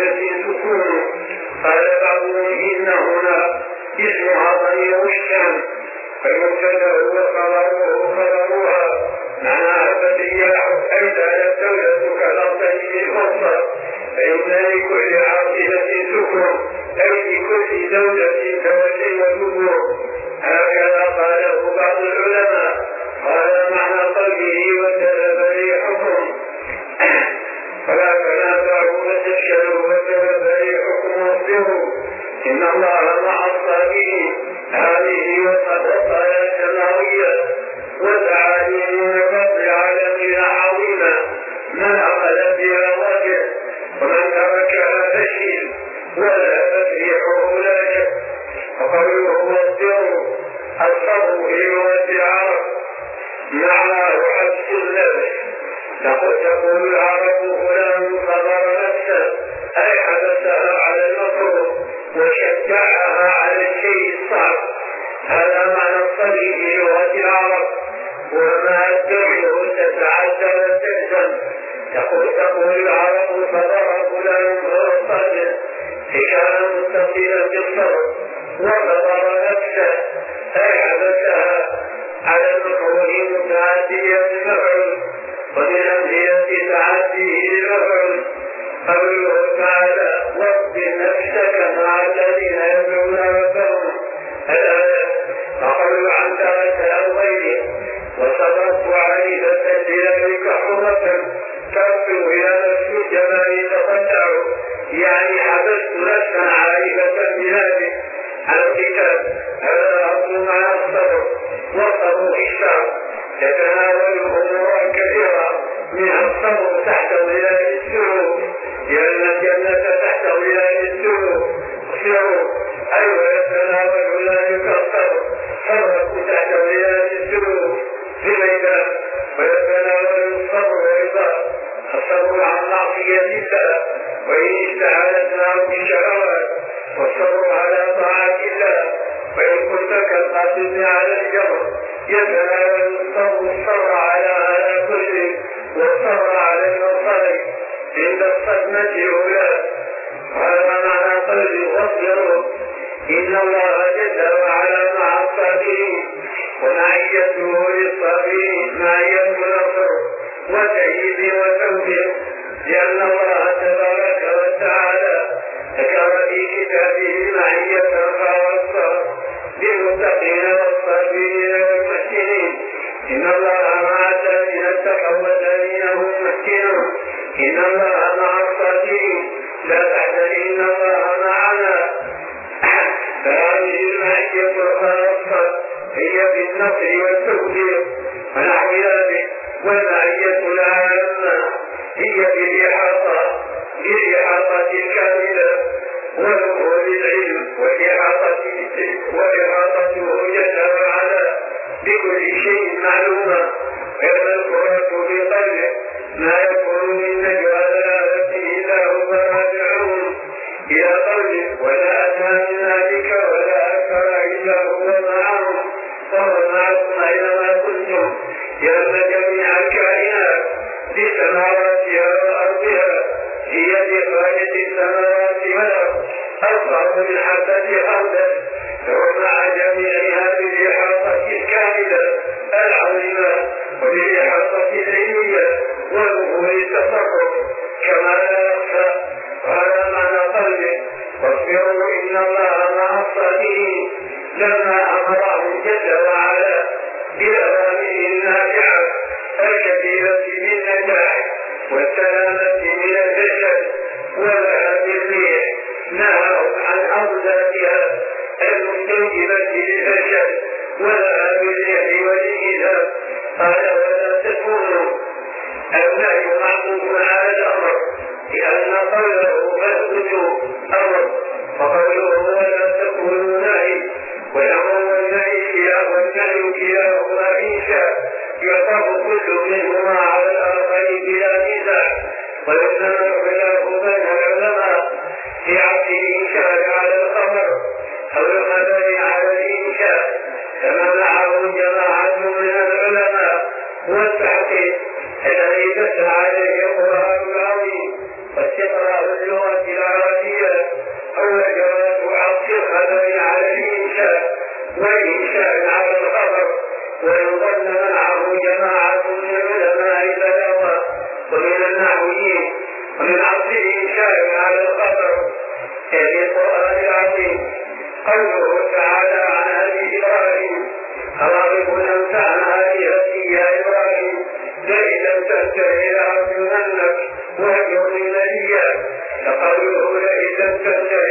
عاقلة سكون. قال بعضهم إن هنا اسمها ضمير الشام، فالمبتدأ وخبره خبرها معناها فترياح أي زالت دولة كالأرض بالمصدر، فإن لكل عاقلة سكون أي لكل دولة زوجين وسكون. هكذا قاله بعض العلماء. قال معنى قوله وسلب ريحكم فلا تنازعوا فتفشلوا وسلب ريحكم واصبروا إن الله مع الصابرين. هذه وقد قال سماوية وتعالي من الرب عالمين عظيما، من أخذ بها وجه ومن تركها فشل ولا تفريحه لا شك. وقوله واصبروا الصبر في لغة العرب معناه حبس النفس. تقول العرب فلان صبر نفسه أي حبسها على المكروه وشجعها على الشيء الصعب. هذا معنى الصبر في لغة العرب، وما الدعوه تتعدى وتلزم. تقول العرب صبر فلان فهو صادق حكاية متصلة بالصبر، وصبر نفسه أي حبسها على المكروه متعديا المفعول، ومن أمثلة تعديه المفعول قوله تعالى واصبر نفسك مع الذين يدعون ربهم الآية. فقالوا عن ترك أو غيره وصبرت عريضة لذلك حرة تركوا إلى نفس الجمال تقطعوا، يعني حبست نفسا عريضة بذلك على الكتاب. هذا أصل مع الصبر. وصبوا الشعب يتناول أمورا كثيرة منها الصبر تحت ظلال السعود، لأن الجنة تحت ظلال السعود أي ويتناول ذلك الصبر صبرت تحت ظلال السعود في الميدان، ويتناول الصبر والرضا الصبر عن معصية الله وإن استعانت معه بالشهوات، والصبر على طاعة الله وإن كنت كالقادم على الجبر. يتناول الصبر على هذا كله والصبر على المصائب عند الصدمة الأولى. هذا معنى قوله واصبروا إن الله جل وعلا مع الصابرين، ومعيته للصابرين معية نصر وتأييد وتوفيق، لأن الله تبارك وتعالى ذكر في كتابه معية خاصة للمتقين والصابرين والمحسنين. إن الله مع الذين اتقوا والذين هم محسنون. إن الله مع الصابرين لا تحزن إن الله معنا. فهذه المعية الخاصة هي بالنصر والتوفيق ونحو ذلك، والمعية العامة هي بالإحاطة الكاملة ودخول العلم وإحاطته جل وعلا بكل شيء معلومة. ويذكره في قلبه ما يكون من نجوى ثلاثة إلا هو رابعهم إلى قوله ولا أدنى من ذلك ولا أكثر إلا هو معهم وهو معكم أينما كنتم، لأن جميع الكائنات لسماواتها وأرضها هي بإخراجة السماوات والأرض أصعب من حبة أرض، فهو مع جميعها بالإحاطة الكاملة العظيمة وبالإحاطة العلمية وظهور التصرف كما لا يخفى. وهذا معنى قوله واصبروا إن الله مع الصابرين، لما أمرهم جل وعلا بأوامره النافعة الكثيرة بالنجاح والسلامة من الجسد وذهاب الريح، نهوا عن أرضاتها المستوجبة للفشل وذهاب الريح والإيذاء. قال ولا تكونوا النهي معطوف على الأمر، لأن قوله فاثبتوا أمر، وقوله ولا تكونوا نهي، والأمر والنهي كلاهما إنشاء يطاف كل منهما على الآخر بلا نزاع. ويسمى الخلاف بين العلماء في عطف الإنشاء على الخبر أو الخبر على الإنشاء، كما معه جماعة من العلماء والتحقيق الذي دل عليه القرآن العظيم واستقرار اللغة العربية هو جواز عطف الخبر على الإنشاء والإنشاء على الخبر، ويظن معه جماعة من علماء البلاغة ومن النحويين ومن عطف الإنشاء على الخبر في القرآن العظيم قوله تعالى عن أبي إبراهيم أراغب أنت عن آلهتي يا إبراهيم لئن لم تنته لأرجمنك واهجرني مليا، فقوله لئن لم تنته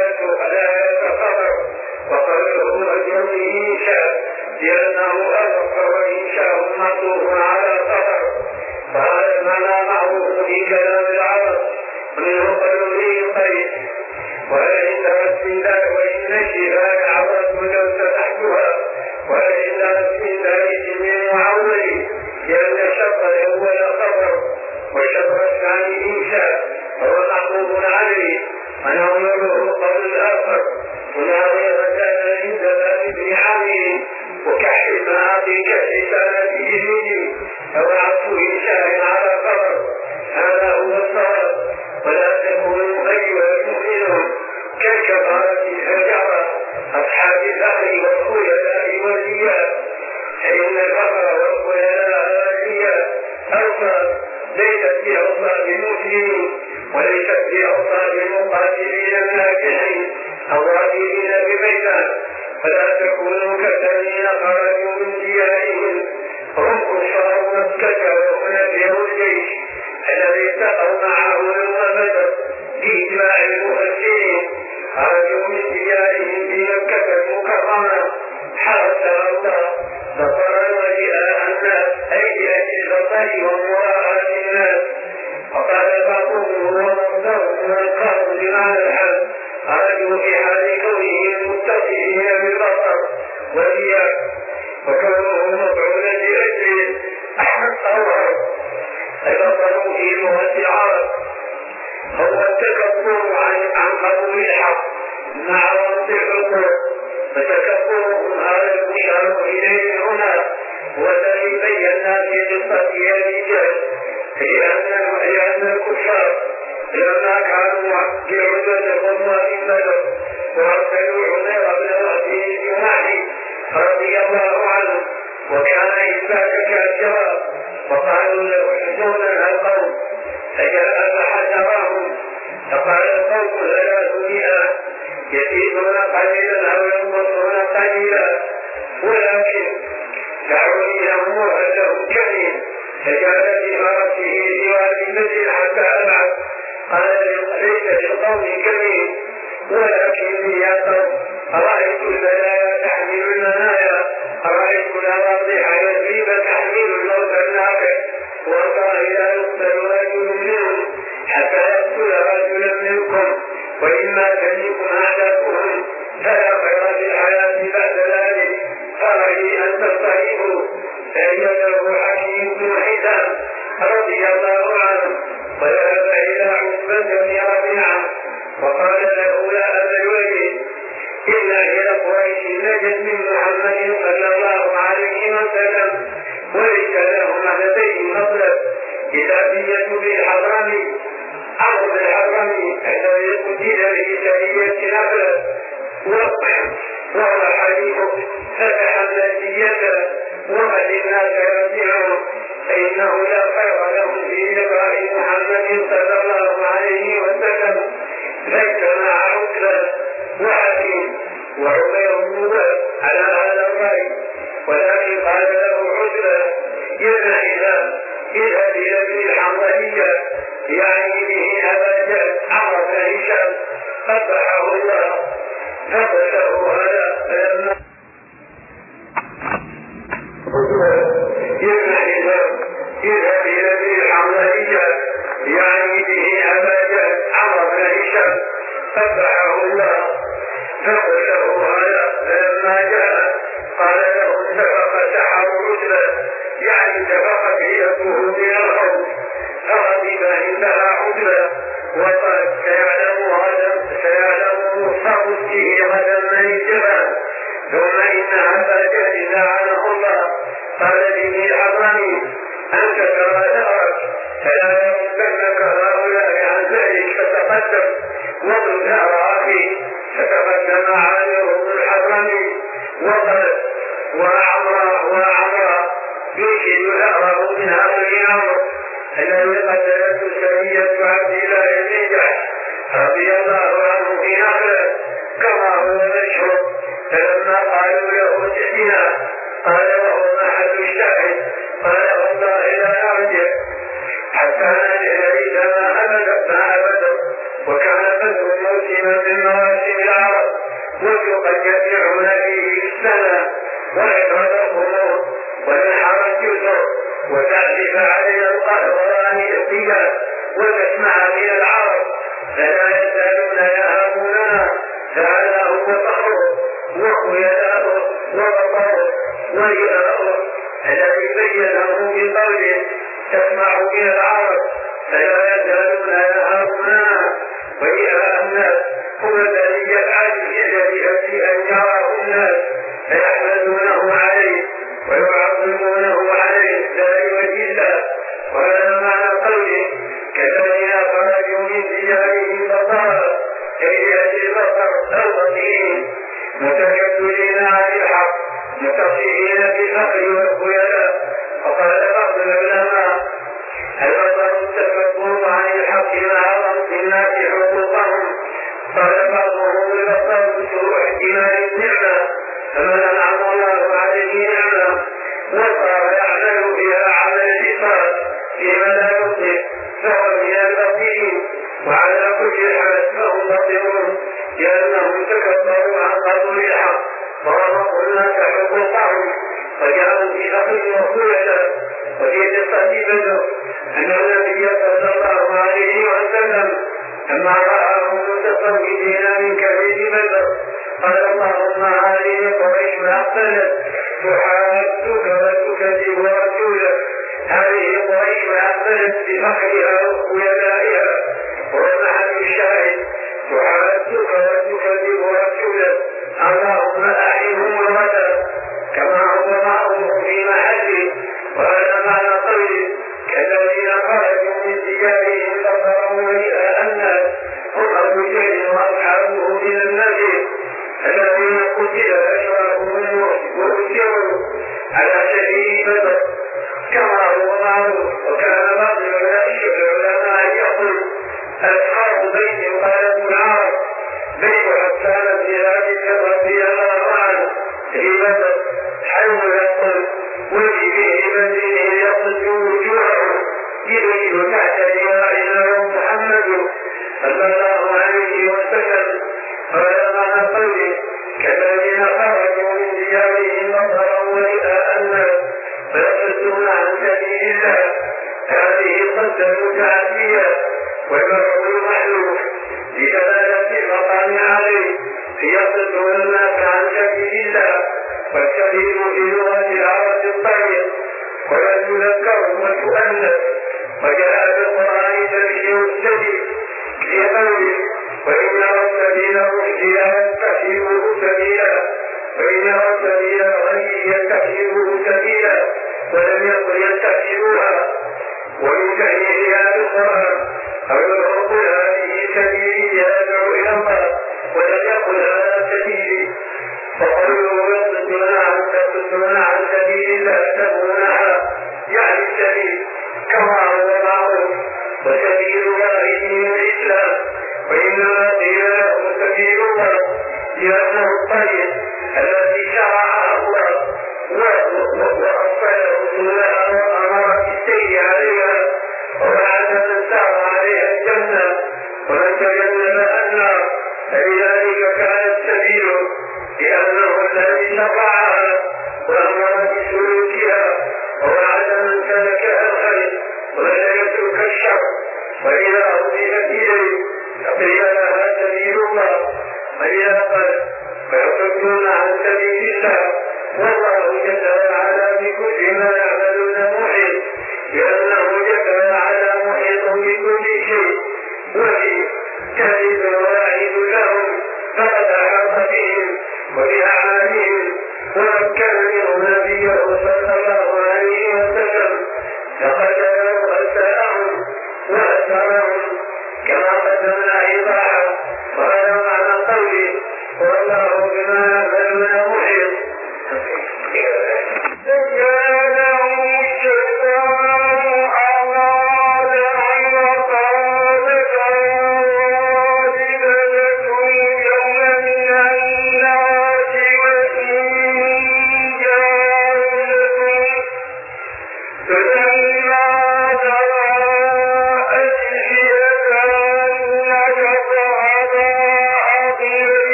الآية خبر، وقوله واهجرني إنشاء لأنه أذكر وإنشاء معطوف على خبر، وهذا المعنى معروف في كلام العرب ومنه قوله قيس ولئن تركت الله وإن الشفاء عرضت لو فتحتها ولئن تركت ذلك من معول، لأن الشرط الأول خبر والشرط الثاني إنشاء وهو معروف عليه ونظيره قول الآخر ونظير كان عند باب ابن عامر وكحل الماء في كحل سنة إبليل أو عطف إنشاء على خبر، هذا هو الصواب، ولا تكونوا غير المؤمنون كالكفرة الفجرة أصحاب الأخذ والخيلاء والرياء، فإن الكفر والخيلاء والرياء أوصى ليست بأوصى بالمسلمين وليست بأوصى بالمقاتلين الناجحين الظاهرين بميدان، فلا تكونوا كالذين خرجوا من ديارهم هم كفار مكة وهم نبيهم الجيش الذي اتقوا معه يوم بدر بإجماع المفسرين، خرجوا من ديارهم في مكة المكرمة حرسها الله بصرا ورئاء الناس أي لأجل البصر ومراءة الناس، وقال بعضهم هو مصدر من القول بمعنى الحال، خرجوا في حال كونهم متصفين بالبصر والرياء وكونه مفعولا لأجل أوهر البصر في لغة العرب هو التكبر عن قبول الحق مع رد الحقوق، فتكبرهم هذا المشار إليه هنا والذي بينا في قصة الرجال، لأن الكفار لما كانوا يعودون الغمة من بدر وارسلوا عمير بن وهب الجماحي رضي الله عنه وكان إثبات كالجواب، وقالوا له حزونا القوم فجاء فحذرهم فقال القوم 300 يزيدون قليلا أو ينقصون قليلا، ولكن دعوا لهم وأنهم كريم، فجاء بفرسه بوادي بدر حتى أبعد قال ليس للقوم كريم ولكن يا قوم أرأيت البلايا تحمل المنايا، أرأيت الأواضح يجريب تحمل الموت الناقع، والله لا يقتل رجل منهم حتى يقتل رجلا منكم، وإما تملكم أعداؤهم فلا خير في الحياة بعد ذلك، فرأي أن تصطحبوا فأيده حكيم بن حزام رضي الله عنه وذهب إلى عتبة بن ربيعة وقال له يا أبا الوليد إن إلى قريش نجت من محمد صلى الله عليه وسلم وليس لهم لديه مطلب كتابية بالحضرمي أو بالحضرمي الذي قتل به سرية نخلة وهو حديث فتح النسية وقد الناس يرجعون، فإنه لا خير لهم في لقاء محمد صلى الله عليه وسلم، فاجتمع عتبة وحكيم وعمير بن على هذا الرأي، ولكن قال له عتبة يا إذا اذهب إلى ابن الحنظلية يعني به أبا جهل عمرو بن هشام قبحه الله فقتله هذا فلما اذهب إلى ابن الحنظلية يعني به أبا جهل عمرو بن هشام قبحه الله فقتله هذا فلما جاء قال له سبق سحر عتبة يعني سبقت يده من الخوف، فغضب عندها عتبة وقال سيعلم صوته غدا من الجبال، ثم إن أبا جهل لعنه الله قال لابن الحضرمي أنت ترى دارك فلا يردنك هؤلاء عن عامر بن الحكم وعمرا يشهد الأغرب من أمر عمرو الذي قتلته سرية عبد الله بن جحش رضي الله عنه في نخله كما هو مشهور. فلما قالوا له ائتنا قال وهو أحد الشاهد قال والله لا أرجع حتى نجد إذا ما أبدا. وكان بدر موسما من مواسم العرب وقد يجمعون فيه السنة وعباد الأمور والحرج يسر وتعزف علينا القهران القيام وتسمع من العرب فلا يزالون يهابوننا فهذا هو فخره وخيلاؤه وبطره ورئاؤه الذي بينه بقوله تسمع من العرب فلا يزالون يهابوننا ورئاء الناس هم الذي يفعل الذي أن يراه الناس فيحمدونه عليه ويعظمونه عليه لا لوجه الله. وهذا معنى قوله كالذين خرجوا من ديارهم بطرا كيد البصر البصير متكبرين عن الحق متصلين بالفقر والخيلاء. وقال بعض العلماء البصر التكبر عن الحق مع ضبط الناس حقوقهم. قال بعضهم البصر سوء احتمال النعمة فمن أنعم الله عليه نعمة وصار يعمل بها عمل الإصرار فيما لا يصلح فهو من البصير. وعلى كل حال فهم بصيرون لأنهم تكبروا عن قبول الحق ورفضوا الناس حقوقهم وجاءوا في فقر وخيلاء. وفي قصة بدر أن النبي صلى الله عليه وسلم لما رآهم متصدقين من كبير بدر قال اللهم هذه قريش ما أقبلت تحاجك وتكذب رسولك. هذه قريش ما أقبلت بفخرها وخيلائها ومحل الشاهد تحاجك وتكذب رسولك. اللهم أعلمهم الغدا كما هو معهم في محله. وهذا معنى قوله كالذين خرجوا من ديارهم بطرا ورئاء الناس هم أبو جهل وأصحابه من النبي الذين قتل أشرافهم وأسروا على شهيد بدر كما هو معروف. وكان بعض العلماء يقول أصحاب بيت قالوا العرب بيت حسان بن ثابت رضي الله عنه في بدر حيث يقول وجه بدره يصد وجوهه يريد تحت لواء محمد صلى الله عليه وسلم. قال معنى قوله كالذين خرجوا من ديارهم بطرا ورئاء الناس ويصدون عن سبيل الله. هذه صد متعدية والمفعول محذوف لدلالة المقام عليه ليصدون الناس عن سبيل الله. والسبيل في لغة العرب الطريق ويذكر وتؤنث. وجاء في القرآن تبشير السبيل لقوله وإن السبيل الرشد يتخذه سبيلا وإن السبيل الغي يتخذه سبيلا ولم يكن يتخذوها. ويكهنها بالقرآن أو يقول هذه سبيلي يدعو إلى الله ولم يقل هذا سبيلي. وقالوا يصدون عن سبيل الله تبغونها يعني السبيل كما هو معروف. وسبيل الله دين الإسلام وإنما قيل له سبيل الله لأنه الطريق الذي شرعها الله وأصل رسولها وأمر بالسير عليها وبعد من سار عليها الجنة ومن تجنب النار فلذلك كان السبيل لأنه الذي شرعها وأمر بسلوكها ووعد من سلكها الخير ولم يترك الشر. وإذا أضيفت إليه فقيل لها سبيل الله. وإذا قال ويصدون عن سبيل الله والله جل وعلا بكل ما يعملون محيط لأنه جل وعلا محيط بكل شيء. وفي كذب واعد لهم فقد أحاط بهم وبأعمالهم ومكن منه نبيه صلى الله عليه وسلم فقتلوا أساءهم وأسرهم كما قدمنا إيضاحا. وهذا معنى قوله والله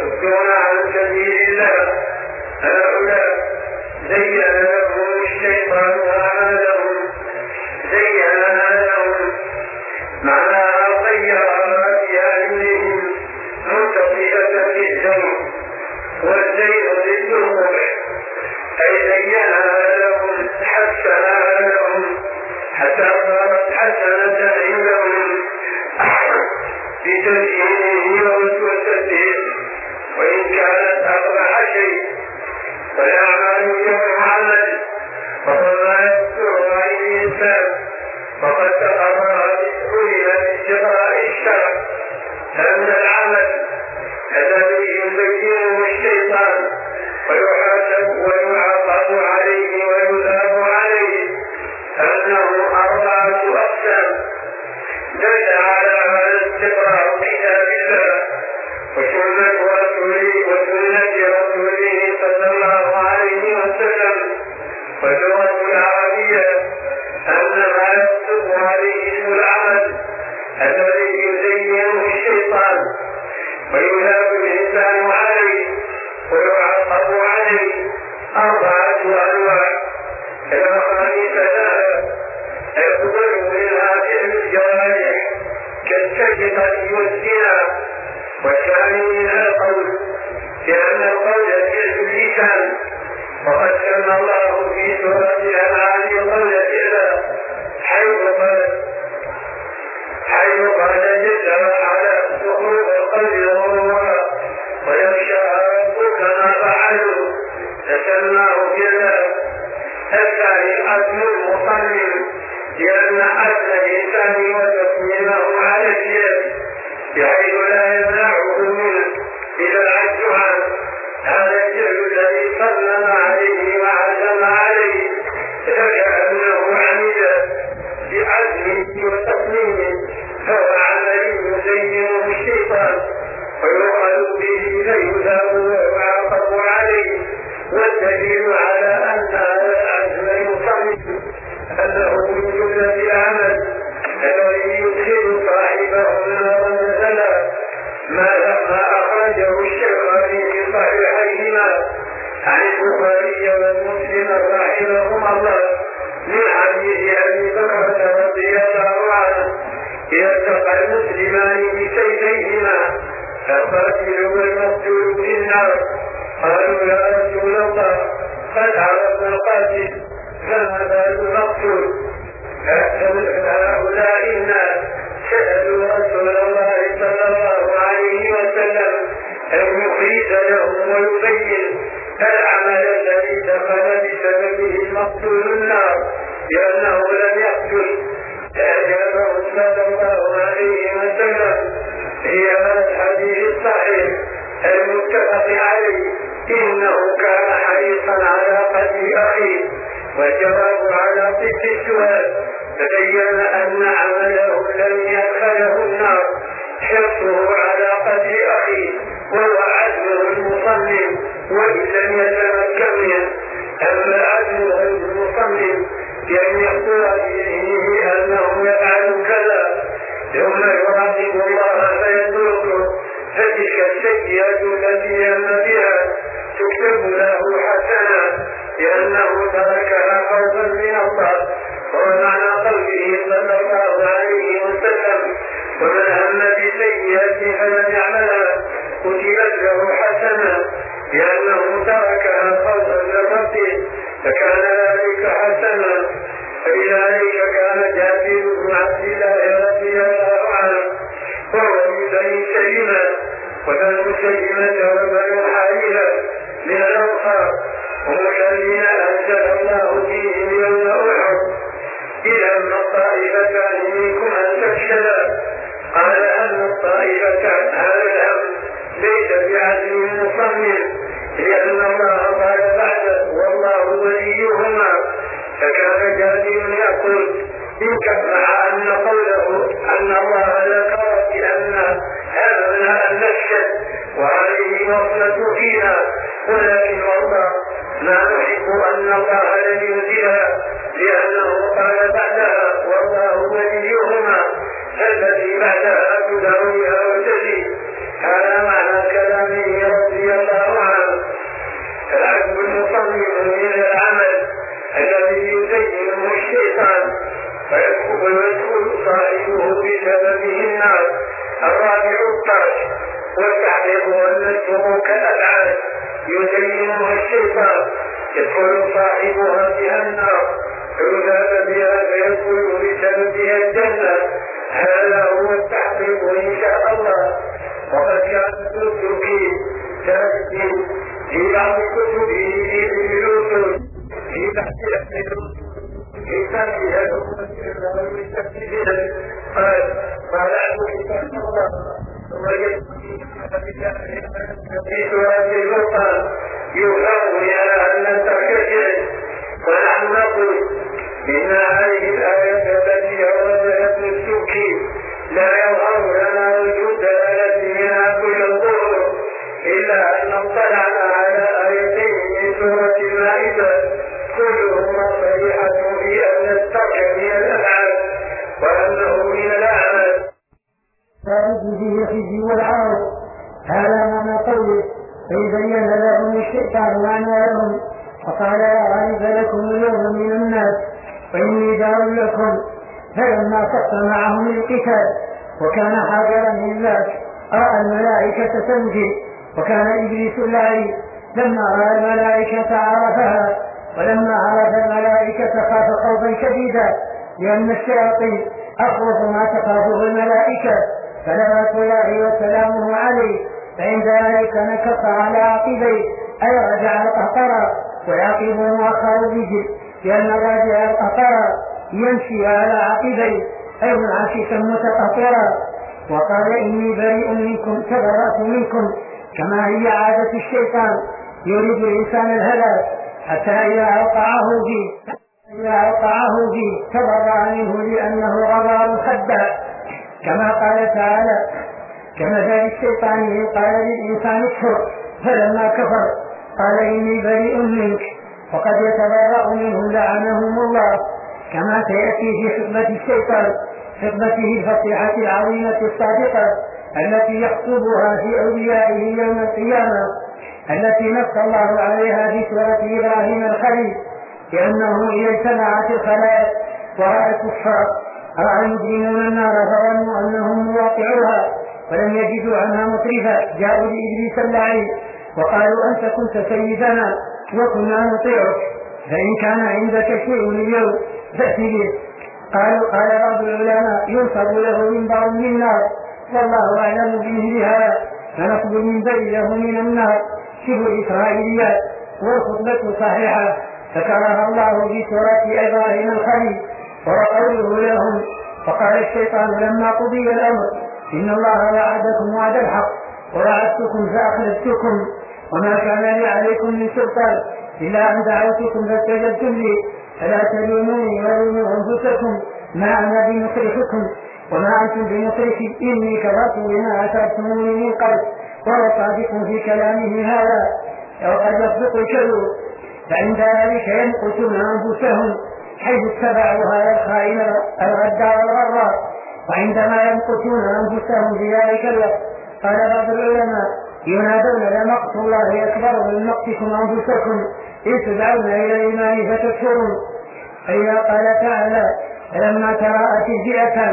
ويصدون عن سبيل الله هؤلاء زين لهم الشيطان أعمالهم زينها لهم معناها غيرها بأعينهم منتصفة للزين والزين ضد القبح أي زينها لهم حسنها لهم حتى صارت حسنة عندهم بتزيينه ووسوسته وإن كانت أقبح شيء والأعمال جمع عمل وهو ما يذكر عن الإنسان وقد تقرر بسهولها باستقراء الشرع أن العمل الذي يزينه الشيطان ويحاسب ويعاقب عليه ويثاب عليه أنه 4 أقسام دل على هذا استقراء كتاب الله وسنة رسوله صلى الله عليه وسلم واللغة العربية أن ما يصدق عليه اسم العمل الذي يزينه الشيطان ويثاب الإنسان عليه ويعاقب عليه 4 أنواع الخامسة يقبل منها فعل الجوارح كالسرقة والزنا والثاني منها القول لأن القول فعل اللسان وقد سمى الله في سورة الأنعام قول فعلا حيث قال جل وعلا زخرف القول غرورا ويخشى ربك ما فعلوا فسماه فعلا. الثاني عزم المصمم لأن عزم الإنسان وتصميمه على الفعل بحيث لا يمنعه منه إذا العجز عنه هذا الفعل الذي صمم عليه وعزم عليه فكأنه عمل بعزمه وتصميمه فهو عمل يزينه الشيطان ويؤخذ به فيثاب ويعاقب عليه. والدليل على أن هذا العزم المصمم أنه من جملة العمل الذي يدخل صاحبه النار مثلا ما أخرجه الشيخان في صحيحيهما عن البخاري ومسلم رحمهما الله من حديث أبي بكر رضي الله عنه إذا التقى المسلمان بسيفيهما فالقاتل والمقتول في النار قالوا يا رسول الله قد عرفنا القاتل فما بال المقتول هؤلاء الناس سألوا رسول الله صلى الله عليه وسلم أن يخرج لهم ويبين العمل الذي دخل بسببه المقتول النار لأنه لم يقتل فأجابه صلى الله عليه وسلم هي هذا الحديث الصحيح المتفق عليه إنه كان حريصا على قتل أخيه. والجواب على طف السؤال تبين أن عمله لم يدخله النار حرصه على قتل أخيه وهو عزمه المصمم وإن لم يتمكن منه. أما عزمه المصمم لأن يقول بذهنه أنه يفعل كذا ثم يراقب الله فيتركه فتلك السيئة التي هم بها تكتب له حسنة لأنه تركها خوفا من الله. ومعنى قوله صلى الله عليه وسلم ومن هم بسيئة فلم يعملها كتبت له حسنة لأنه تركها خوفا من ربه فكان ذلك حسنا. فلذلك كان جابر بن عبد الله رضي الله عنه وهو من بني سلمة وبنو سلمة وبنو حارثة من الأنصار هم الذين أنزل الله فيهم يوم أحد إلى أن الطائفتان منكم أن تفشلا. قال أن الطائفتان هذا الأمر ليس بعزم مصمم لأن الله قال بعده والله وليهما. فكان جابر يقول مع أن قوله أن الله ذكر بأن هذا النشد وهذه وصلة فيها ولكن والله ما نحب أن الله لم ينزلها لأنه قال بعدها والله وليهما الذي بعدها تدعوها وتزيد. هذا معنى كلامه بسببه النار. الرابع الطرش والتعليق والنجم كالألعاب يزينها الشيطان يدخل صاحبها بها النار يذاب بها فيدخل بسببها الجنة. هذا هو التحقيق إن شاء الله. وقد كانت التركي تأتي في بعض كتبه في الوصول في بحث أهل الوصول في تركها المسلمين والمستفيدين قال أبو سبحانه الله في سورة الفرقان يوحى إلى أن التركيز. ونحن نقول إن هذه الآية التي أوردها ابن السبكي لا يظهر لنا وجود التي منها كل الظهور إلا أن اطلعنا على آيتين من سورة المائدة كلهما صريحة في أن الترك من الأفعال وأنه من الأعمال. فيه الخزي والعار. هذا معنى قوله فيبين لهم الشيطان أعمالهم فقال لا غالب لكم اليوم من الناس وإني جار لكم. فلما صف معهم القتال وكان حاضرا للناس رأى الملائكة تنزل وكان إبليس اللعين. لما رأى الملائكة عرفها ولما عرف الملائكة خاف خوفا شديدا لأن الشياطين أخوف ما تخافه الملائكة صلوات الله وسلامه عليه. فعند ذلك نكص على عقبيه أي رجع القهقرى ويعقب مؤخر الرجل لأن راجع القهقرى يمشي على عقبيه أي منعكسا متقهقرا. وقال إني بريء منكم تبرأت منكم كما هي عادة الشيطان يريد الإنسان الهلاك حتى إذا أوقعه فيه تبرأ منه لأنه غبار خداع كما قال تعالى كمثل الشيطان قال للإنسان اكفر فلما كفر قال إني بريء منك. وقد يتبرأ منهم لعنهم الله كما سيأتي في خطبة الشيطان خطبته الفصيحة العظيمة الصادقة التي يخطبها في أوليائه يوم القيامة التي نص الله عليها في سورة إبراهيم الخليل لأنه إذا اجتمعت الخلائق ورأى الكفار رأى المجرمون النار فظنوا أنهم مواقعوها ولم يجدوا عنها مصرفا جاءوا لإبليس اللعين وقالوا أنت كنت سيدنا وكنا نطيعك فإن كان عندك شيء اليوم فأت به. قال بعض العلماء ينصب له منبر من النار والله أعلم بمثلها فنصب المنبر له من النار شبه إسرائيليات. والخطبة صحيحة ذكرها الله في سورة إبراهيم الخليل وقوله لهم فقال الشيطان لما قضي الأمر إن الله وعدكم وعد الحق ووعدتكم فأخلفتكم وما كان لي عليكم من سلطان إلا أن دعوتكم فاستجبتم لي فلا تلوموني ولوموا أنفسكم ما أنا بمصرخكم وما أنتم بمصرخي إني كفرت بما أتركتموني من قبل. وهو صادق في كلامه هذا وقد يصدق الكذب فعند ذلك ينقصون أنفسهم حيث اتبعوا هذا الخائن الغدار والغرار. وعندما ينقصون أنفسهم في ذلك الوقت قال بعض العلماء ينادون لمقت الله أكبر من مقتكم أنفسكم إذ تدعون إلى الإيمان فتكفرون. فإذا قال تعالى لما تراءت الفئتان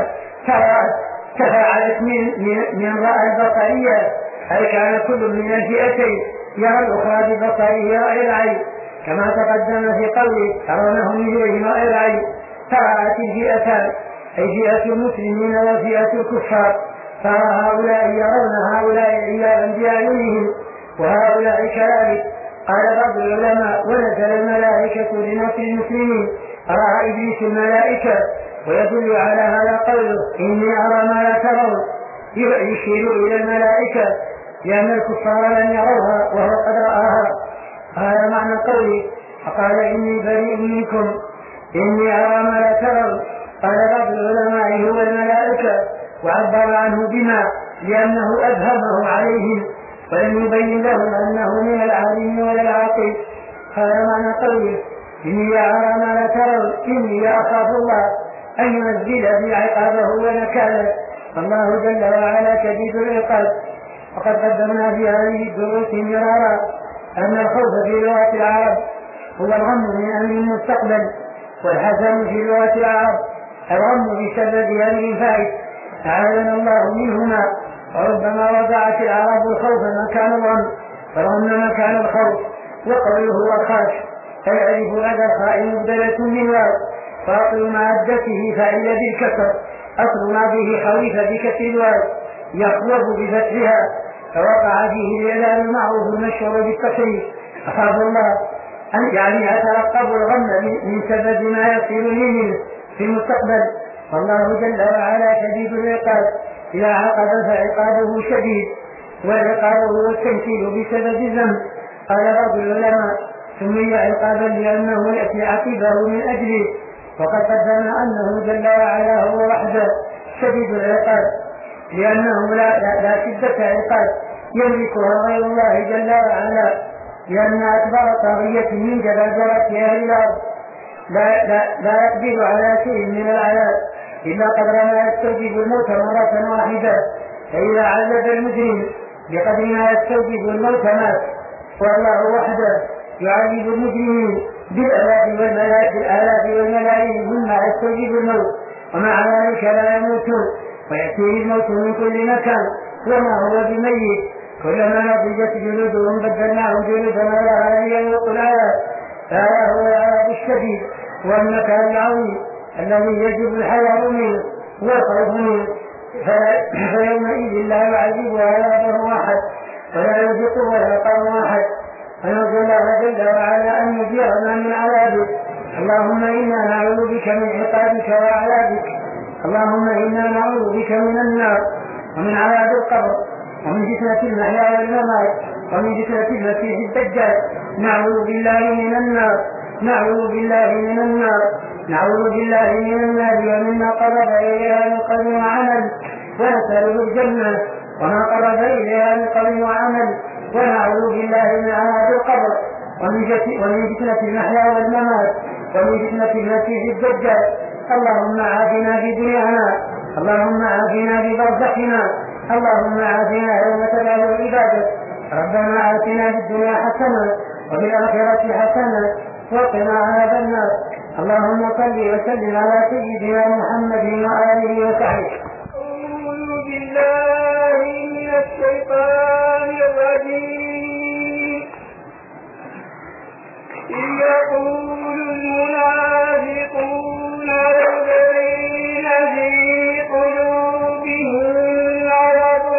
تفاعلت من رأى البصرية أي كان كل من الفئتين يرى الأخرى ببصره رأي العين كما تقدم في قوله ترونهم إليهم رأي العين. تراءت الفئتان أي فئة المسلمين وفئة الكفار ترى هؤلاء يرون هؤلاء عيانا بأعينهم وهؤلاء كذلك. قال بعض العلماء ونزل الملائكة لنصر المسلمين رأى إبليس الملائكة ويدل على هذا قوله إني أرى ما لا ترون يشير إلى الملائكة لأن الكفار لن يروها وهو قد رآها. هذا معنى قوله فقال إني بريء منكم إني أرى ما لا ترون. قال بعض العلماء هو الملائكة وعبر عنه بما لأنه أبهمه عليهم ولم يبين لهم أنه من العالم ولا العاقل. هذا معنى قوله إني أرى ما لا ترون إني أخاف الله أن ينزل بي عقابه ونكاله فالله جل وعلا شديد العقاب. وقد قدمنا في هذه الدروس مرارا أن الخوف في لغة العرب هو الغم من أمر المستقبل والحزن في لغة العرب الغم بسبب هذه الفائدة أعاذنا الله منهما. وربما وضعت الأعراب الخوف مكان الظن فظن مكان الخوف. وقوله وخاف أي ألف لدى الخاء مبدلة من واو فاصل معدته فإن بالكسر أصل ما به خوف بكسر الواو يخوف بفتحها فوقع فيه الإعلان المعروف المشهور بالتخريف. أخاف الله أن يعني أترقب الغم من سبب ما يصيرني منه في المستقبل. فالله جل وعلا شديد العقاب إذا عاقب فعقابه شديد والعقاب هو التمثيل بسبب الذنب. قال بعض العلماء سمي عقابا لأنه يأتي عقبه من أجله وقد قدم أنه جل وعلا هو وحده شديد العقاب لأنه لا شدة عقاب يملكها غير الله جل وعلا لأن أكبر طاغية من جبابرة أهل الأرض لا يقدر على شيء من العذاب إلا قدر ما يستوجب الموت مرة واحدة. فإذا عذب المجرم بقدر ما يستوجب الموت مات. والله وحده يعذب المجرمين بالآلاف والملايين مما يستوجب الموت ومع ذلك لا يموتون ويأتيه الموت من كل مكان وما هو بميت. كلما نضجت جلودهم بدلناهم جلودا غيرها ليذوقوا العذاب. هذا هو العذاب الشديد والمكان العظيم الذي يجب الحذر منه والخوف منه. فيومئذ لا يعذب عذابه أحد ولا يذيق ولا أحد. فنرجو الله جل وعلا أن يجيرنا من عذابك. اللهم إنا نعوذ بك من عقابك وعذابك. اللهم إنا نعوذ بك من النار ومن عذاب القبر ومن فتنة المحيا والممات ومن فتنة المسيح الدجال. نعوذ بالله من النار نعوذ بالله من النار نعوذ بالله من النار ومما قرب إليها من قول وعمل ونسأله الجنة وما قرب إليها من قول وعمل. ونعوذ بالله من عذاب القبر ومن فتنة المحيا والممات ومن فتنة المسيح الدجال. اللهم عافنا في دنيانا اللهم عافنا في برزخنا اللهم عافنا يوم تبعث عبادك. ربنا آتنا في الدنيا حسنة وفي الآخرة حسنة وقنا عذاب النار. اللهم صل وسلم على سيدنا محمد وآله وصحبه. أعوذ بالله من الشيطان الرجيم. يقول المنافقون والذين في قلوبهم مرض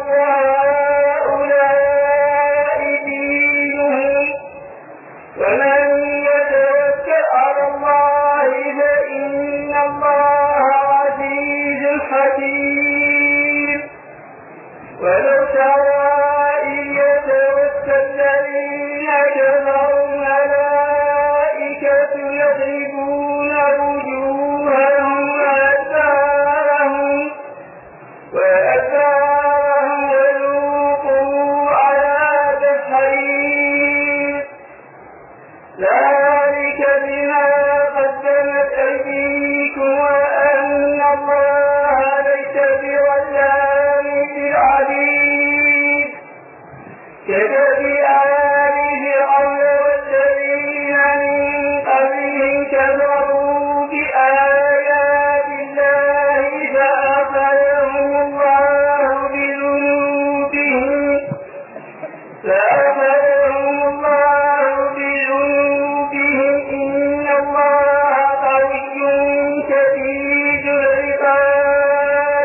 هؤلاء دينهم ومن يتوكل على الله فإن الله عزيز حكيم. ولو ترى إذ يتوفى الذين كفروا الملائكة يضربون وجوههم وأدبارهم وذوقوا عذاب الحريق. ذلك بما قدمت أيديكم وأن الله ليس بظلام للعبيد. كدأب آل فرعون والذين من قبلهم كفروا بآيات الله فأخذهم الله بذنوبهم إن الله قوي شديد العقاب.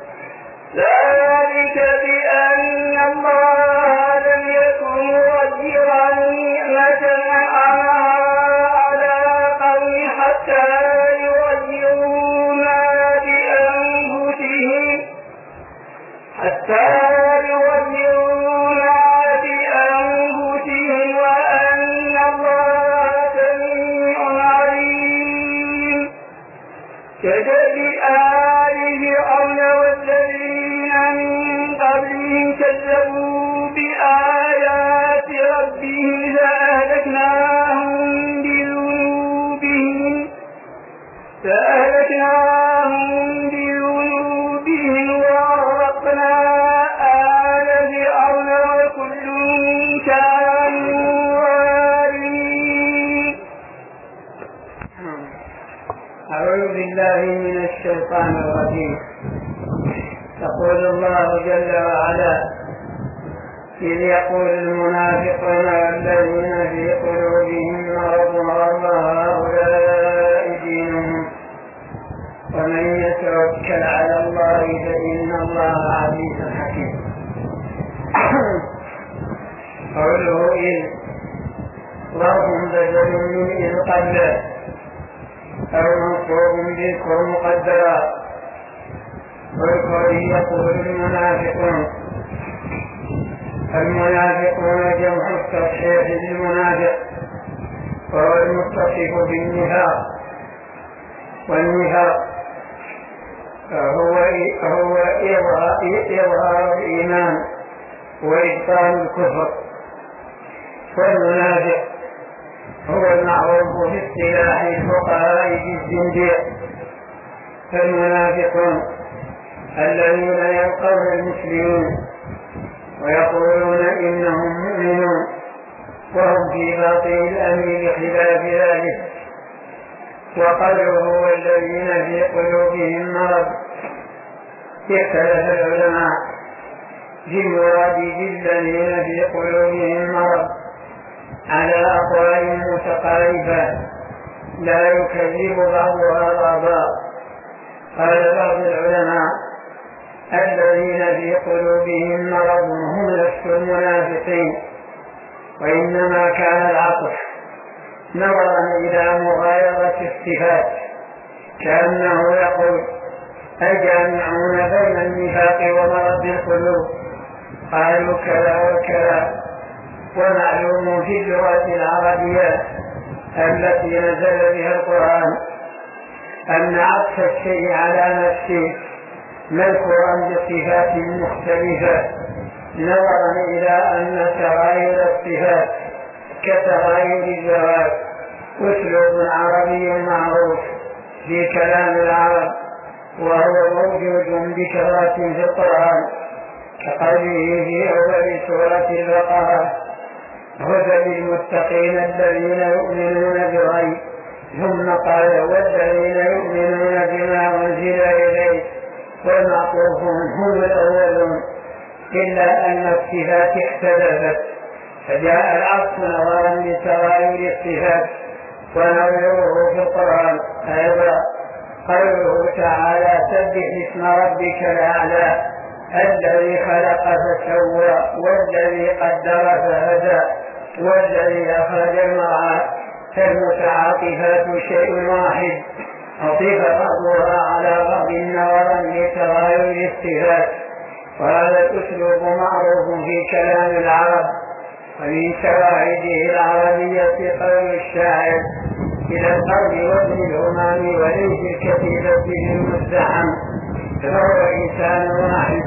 ذلك بأن الله لم يكن مغيرا نعمة أنعمها على قوم حتى يغيروا ما بأنفسهم وأن الله سميع عليم. كدأب آل فرعون والذين من قبلهم كذبوا بآيات ربهم فأهلكناهم بذنوبهم وأغرقنا آل فرعون وكل كانوا ظالمين. أعوذ بالله من الشيطان الرجيم. يقول الله جل وعلا: إذ يقول المنافقون والذين في قلوبهم مرض غر هؤلاء دينهم ومن يتوكل على الله فإن الله عزيز حكيم. قوله إذ ظرف بدل من إذ قبل أو منصوب بذكر مقدرا. والقول يقول المنافقون جمع التصحيح للمنافق وهو المتصف بالنفاق، والنفاق هو إظهار الإيمان وإبطال الكفر. والمنافق هو المعروف في اصطلاح الفقهاء بالزنديق. فالمنافقون الذين يلقون المسلمين ويقولون إنهم مؤمنون وهم في باطن الأمر بخلاف ذلك. وقوله والذين في قلوبهم مرض اختلف العلماء في المراد بالذين في قلوبهم مرض على أقوال متقاربة لا يكذب بعضها بعضا. قال بعض العلماء: الذين في قلوبهم مرض هم لست المنافقين، وإنما كان العطف نظرا إلى مغايرة الصفات، كأنه يقول: الجامعون بين النفاق ومرض القلوب قالوا كذا وكذا. ومعلوم في اللغة العربية التي نزل بها القرآن أن عطف الشيء على نفسه مذكورا بصفات مختلفة نظرا إلى أن تغاير الصفات كتغاير الزواج أسلوب عربي معروف في كلام العرب، وهو موجود بكثرة في القرآن، كقوله في أول سورة البقرة: هدى للمتقين الذين يؤمنون بالغيب، ثم قال: والذين يؤمنون بما أنزل إليك. والمعطوف هم الأولون، إلا أن الصفات اختلفت فجاء العطف نظرا لتغاير الصفات. ونظره في القرآن أيضا قوله تعالى: سبح اسم ربك الأعلى الذي خلق فسوى والذي قدر فهدى والذي أخرج المرعى. فالمتعاطفات شيء واحد أطيف بعضها على بعض نظرا لتغاير الصفات، وهذا الأسلوب معروف في كلام العرب. ومن شواهده العربية قول الشاعر: إلى الأرض وابن الهمام وليس الكتيبة للمزدحم، فهو إنسان واحد.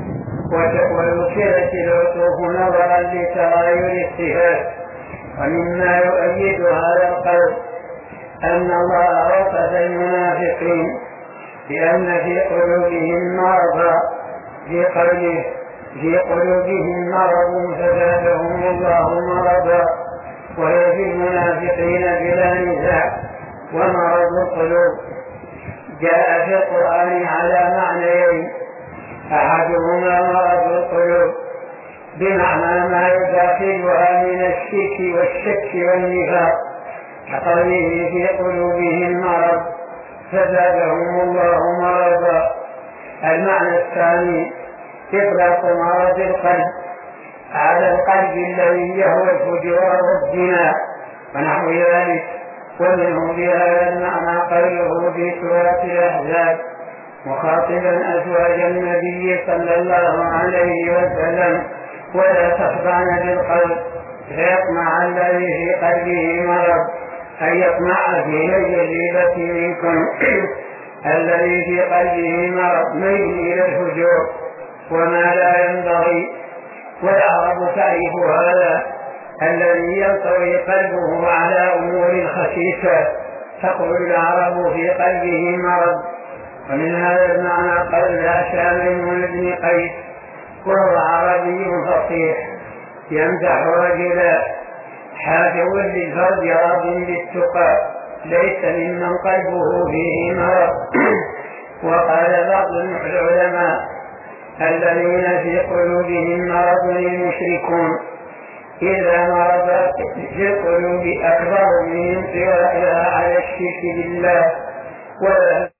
وذكرت العطوف نظرا لتغاير الصفات. ومما يؤيد هذا القول أن الله وصف المنافقين بأن في قلوبهم مرضا في قوله: في قلوبهم مرض فزادهم الله مرضا، وهي في المنافقين بلا نزاع. ومرض القلوب جاء في القرآن على معنيين: أحدهما مرض القلوب بمعنى ما يداخلها من الشرك والشك والنفاق، كقوله: في قلوبهم مرض فزادهم الله مرضا. المعنى الثاني إطلاق مرض القلب على القلب الذي يهوى الفجور والزنا ونحو ذلك. ومنه بهذا المعنى قوله في سورة الأحزاب مخاطبا أزواج النبي صلى الله عليه وسلم: ولا تخضعن بالقول فيطمع الذي في قلبه مرض، أن يطمع في الجليلة منكم الذي في قلبه مرض ميل إلى الفجور وما لا ينبغي. والعرب تعرف هذا الذي ينطوي قلبه على أمور خسيسة، تقول العرب في قلبه مرض. ومن هذا المعنى قول هشام بن قيس وهو عربي فصيح يمدح رجلا حافظ للفرد راض بالتقى ليس ممن قلبه فيه مرض. وقال بعض العلماء: الذين في قلوبهم مرض المشركون، إذا مرض في القلوب أكبر من انطلاقها على الشرك بالله